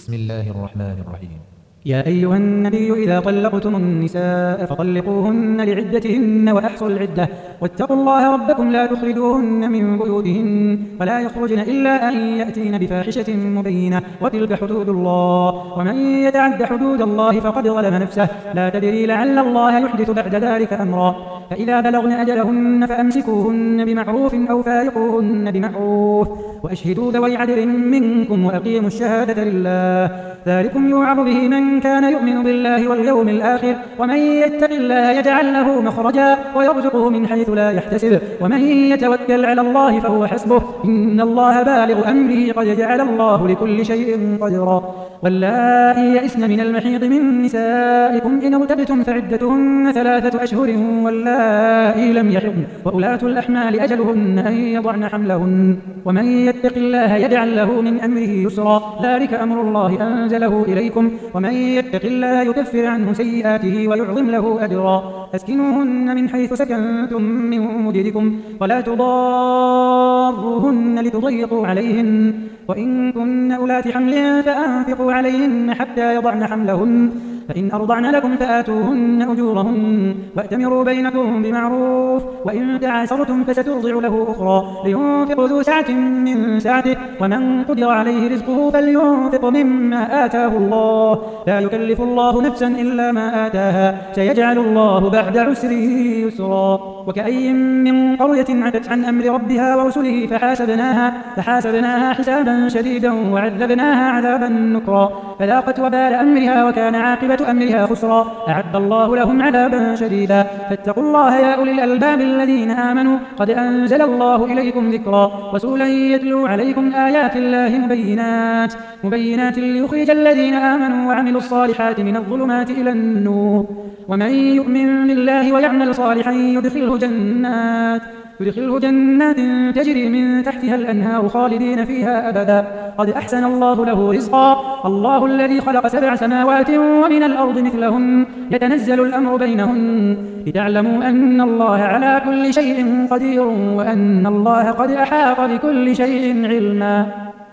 بسم الله الرحمن الرحيم. يا أيها النبي إذا طلقتم النساء فطلقوهن لعدتهن وأحصوا العدة واتقوا الله ربكم لا تخرجوهن من بيوتهن ولا يخرجن إلا أن يأتين بفاحشة مبينة وتلك حدود الله ومن يتعد حدود الله فقد ظلم نفسه لا تدري لعل الله يحدث بعد ذلك أمرا فإذا بلغن أجلهن فأمسكوهن بمعروف أو فارقوهن بمعروف وأشهدوا ذوي عدل منكم وأقيموا الشهادة لله ذلكم يوعظ به من كان يؤمن بالله واليوم الآخر ومن يتق الله يجعل له مخرجا ويرزقه من حيث لا يحتسب ومن يتوكل على الله فهو حسبه إن الله بالغ أمره قد جعل الله لكل شيء قدرا واللائي يئسن من المحيض من نسائكم إن ارتبتم فعدتهن 3 أشهر واللائي لم يحضن وأولاة الأحمال أجلهن أن يضعن حملهن ومن يتق الله يجعل له من أمره يسرا ذلك أمر الله أنزله إليكم ومن يتق الله يكفر عنه سيئاته ويعظم له أجرا أسكنوهن من حيث سكنتم من وجدكم ولا تضاروهن لتضيقوا عليهن وإن كن أولات حمل فأنفقوا عليهن حتى يضعن حملهن فإن أرضعن لكم فآتوهن أجورهن وأتمروا بينكم بمعروف وإن تعاسرتم فسترضع له أخرى لينفق ذو سعة من سعته ومن قدر عليه رزقه فلينفق مما آتاه الله لا يكلف الله نفسا إلا ما آتاها سيجعل الله بعد عسر يسرا وكأي من قرية عتت عن أمر ربها ورسله فحاسبناها حسابا شديدا وعذبناها عذابا نكرا فذاقت وبال أمرها وكان عاقبة أمرها خسرا أعد الله لهم عذابا شديدا فاتقوا الله يا أولي الألباب الذين آمنوا قد أنزل الله إليكم ذكرا رسولا يتلو عليكم آيات الله مبينات ليخرج الذين آمنوا وعملوا الصالحات من الظلمات إلى النور ومن يؤمن بالله ويعمل صالحا يدخله جنات تجري من تحتها الأنهار خالدين فيها أبدا قد أحسن الله له رزقا الله الذي خلق 7 سماوات ومن الأرض مثلهن يتنزل الأمر بينهن لتعلموا أن الله على كل شيء قدير وأن الله قد أحاط بكل شيء علما.